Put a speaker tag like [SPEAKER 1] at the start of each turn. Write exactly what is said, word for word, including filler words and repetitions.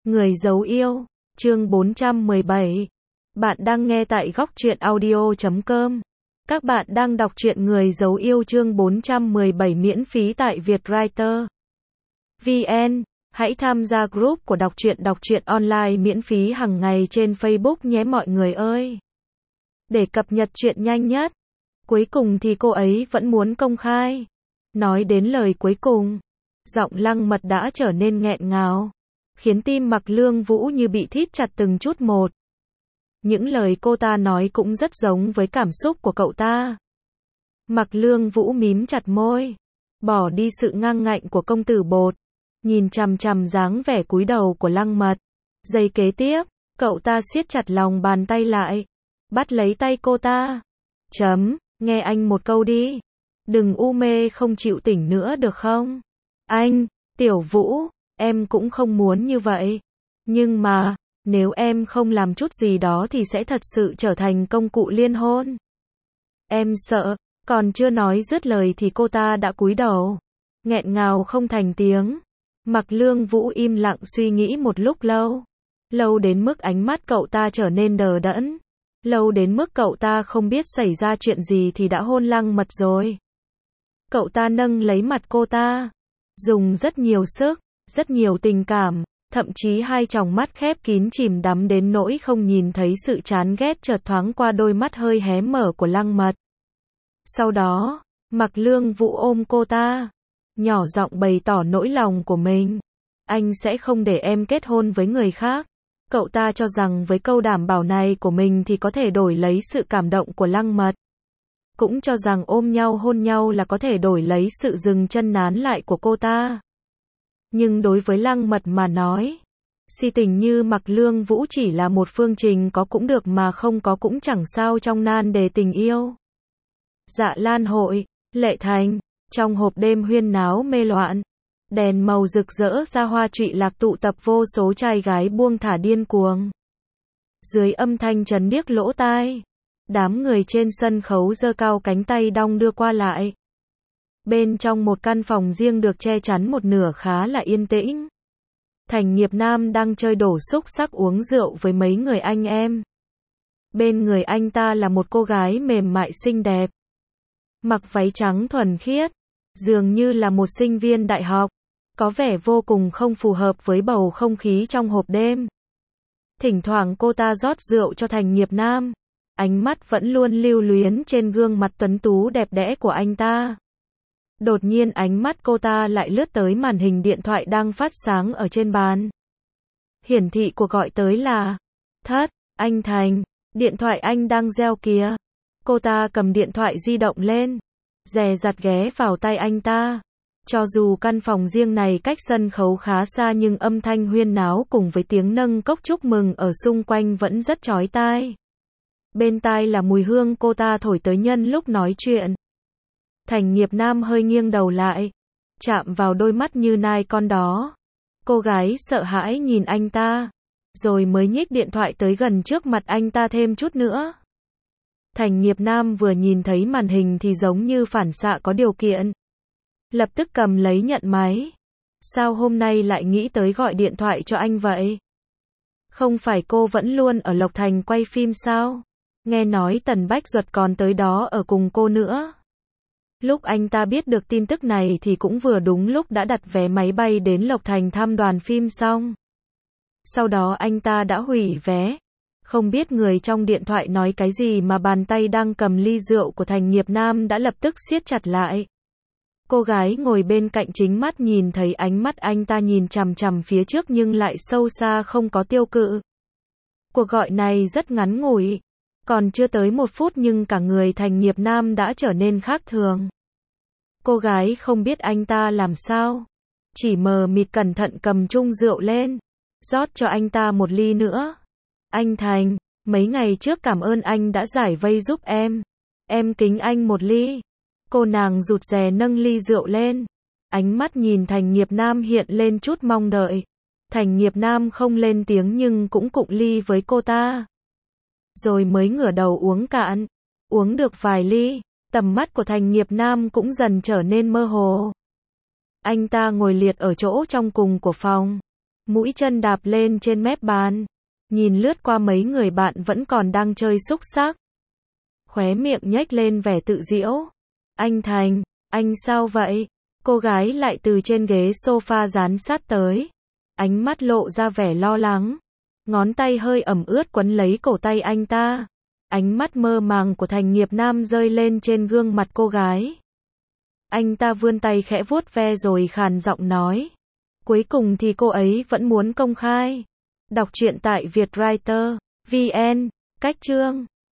[SPEAKER 1] Người giấu yêu, chương bốn trăm mười bảy. Bạn đang nghe tại góc truyện audio chấm com. Các bạn đang đọc truyện Người giấu yêu chương bốn trăm mười bảy miễn phí tại Vietwriter chấm vn. Hãy tham gia group của đọc truyện đọc truyện online miễn phí hàng ngày trên Facebook nhé mọi người ơi. Để cập nhật truyện nhanh nhất. Cuối cùng thì cô ấy vẫn muốn công khai. Nói đến lời cuối cùng, giọng Lăng Mật đã trở nên nghẹn ngào, khiến tim Mạc Lương Vũ như bị thít chặt từng chút một. Những lời cô ta nói cũng rất giống với cảm xúc của cậu ta. Mạc Lương Vũ mím chặt môi, bỏ đi sự ngang ngạnh của công tử bột, nhìn chằm chằm dáng vẻ cúi đầu của Lăng Mật. Giây kế tiếp, cậu ta siết chặt lòng bàn tay lại, bắt lấy tay cô ta. Chấm, nghe anh một câu đi. Đừng u mê không chịu tỉnh nữa được không? Anh, Tiểu Vũ, em cũng không muốn như vậy. Nhưng mà, nếu em không làm chút gì đó thì sẽ thật sự trở thành công cụ liên hôn. Em sợ, còn chưa nói dứt lời thì cô ta đã cúi đầu, nghẹn ngào không thành tiếng. Mạc Lương Vũ im lặng suy nghĩ một lúc lâu. Lâu đến mức ánh mắt cậu ta trở nên đờ đẫn. Lâu đến mức cậu ta không biết xảy ra chuyện gì thì đã hôn Lăng Mật rồi. Cậu ta nâng lấy mặt cô ta, dùng rất nhiều sức, rất nhiều tình cảm, thậm chí hai tròng mắt khép kín chìm đắm đến nỗi không nhìn thấy sự chán ghét chợt thoáng qua đôi mắt hơi hé mở của Lăng Mật. Sau đó, Mạc Lương Vũ ôm cô ta, nhỏ giọng bày tỏ nỗi lòng của mình. Anh sẽ không để em kết hôn với người khác. Cậu ta cho rằng với câu đảm bảo này của mình thì có thể đổi lấy sự cảm động của Lăng Mật. Cũng cho rằng ôm nhau hôn nhau là có thể đổi lấy sự dừng chân nán lại của cô ta. Nhưng đối với Lăng Mật mà nói, si tình như Mạc Lương Vũ chỉ là một phương trình có cũng được mà không có cũng chẳng sao trong nan đề tình yêu. Dạ Lan hội, Lệ Thành, trong hộp đêm huyên náo mê loạn, đèn màu rực rỡ xa hoa trụy lạc tụ tập vô số trai gái buông thả điên cuồng. Dưới âm thanh chấn điếc lỗ tai, đám người trên sân khấu giơ cao cánh tay đong đưa qua lại. Bên trong một căn phòng riêng được che chắn một nửa khá là yên tĩnh. Thành Nghiệp Nam đang chơi đổ xúc xắc uống rượu với mấy người anh em. Bên người anh ta là một cô gái mềm mại xinh đẹp, mặc váy trắng thuần khiết, dường như là một sinh viên đại học, có vẻ vô cùng không phù hợp với bầu không khí trong hộp đêm. Thỉnh thoảng cô ta rót rượu cho Thành Nghiệp Nam, ánh mắt vẫn luôn lưu luyến trên gương mặt tuấn tú đẹp đẽ của anh ta. Đột nhiên ánh mắt cô ta lại lướt tới màn hình điện thoại đang phát sáng ở trên bàn. Hiển thị cuộc gọi tới là: Thất, anh Thành, điện thoại anh đang reo kìa. Cô ta cầm điện thoại di động lên, dè dặt ghé vào tay anh ta. Cho dù căn phòng riêng này cách sân khấu khá xa nhưng âm thanh huyên náo cùng với tiếng nâng cốc chúc mừng ở xung quanh vẫn rất chói tai. Bên tai là mùi hương cô ta thổi tới nhân lúc nói chuyện. Thành Nghiệp Nam hơi nghiêng đầu lại, chạm vào đôi mắt như nai con đó. Cô gái sợ hãi nhìn anh ta, rồi mới nhích điện thoại tới gần trước mặt anh ta thêm chút nữa. Thành Nghiệp Nam vừa nhìn thấy màn hình thì giống như phản xạ có điều kiện, lập tức cầm lấy nhận máy. Sao hôm nay lại nghĩ tới gọi điện thoại cho anh vậy? Không phải cô vẫn luôn ở Lộc Thành quay phim sao? Nghe nói Tần Bách Duật còn tới đó ở cùng cô nữa. Lúc anh ta biết được tin tức này thì cũng vừa đúng lúc đã đặt vé máy bay đến Lộc Thành thăm đoàn phim xong. Sau đó anh ta đã hủy vé. Không biết người trong điện thoại nói cái gì mà bàn tay đang cầm ly rượu của Thành Nghiệp Nam đã lập tức siết chặt lại. Cô gái ngồi bên cạnh chính mắt nhìn thấy ánh mắt anh ta nhìn chằm chằm phía trước nhưng lại sâu xa không có tiêu cự. Cuộc gọi này rất ngắn ngủi. Còn chưa tới một phút nhưng cả người Thành Nghiệp Nam đã trở nên khác thường. Cô gái không biết anh ta làm sao, chỉ mờ mịt cẩn thận cầm chung rượu lên, rót cho anh ta một ly nữa. Anh Thành, mấy ngày trước cảm ơn anh đã giải vây giúp em. Em kính anh một ly. Cô nàng rụt rè nâng ly rượu lên. Ánh mắt nhìn Thành Nghiệp Nam hiện lên chút mong đợi. Thành Nghiệp Nam không lên tiếng nhưng cũng cụng ly với cô ta. Rồi mới ngửa đầu uống cạn. Uống được vài ly, tầm mắt của Thành Nghiệp Nam cũng dần trở nên mơ hồ. Anh ta ngồi liệt ở chỗ trong cùng của phòng. mũi chân đạp lên trên mép bàn. Nhìn lướt qua mấy người bạn vẫn còn đang chơi xúc xắc. Khóe miệng nhếch lên vẻ tự giễu. Anh Thành, anh sao vậy? Cô gái lại từ trên ghế sofa dán sát tới. Ánh mắt lộ ra vẻ lo lắng. Ngón tay hơi ẩm ướt quấn lấy cổ tay anh ta. Ánh mắt mơ màng của Thành Nghiệp Nam rơi lên trên gương mặt cô gái. Anh ta vươn tay khẽ vuốt ve rồi khàn giọng nói. Cuối cùng thì cô ấy vẫn muốn công khai. Đọc truyện tại Vietwriter chấm vn. Cách chương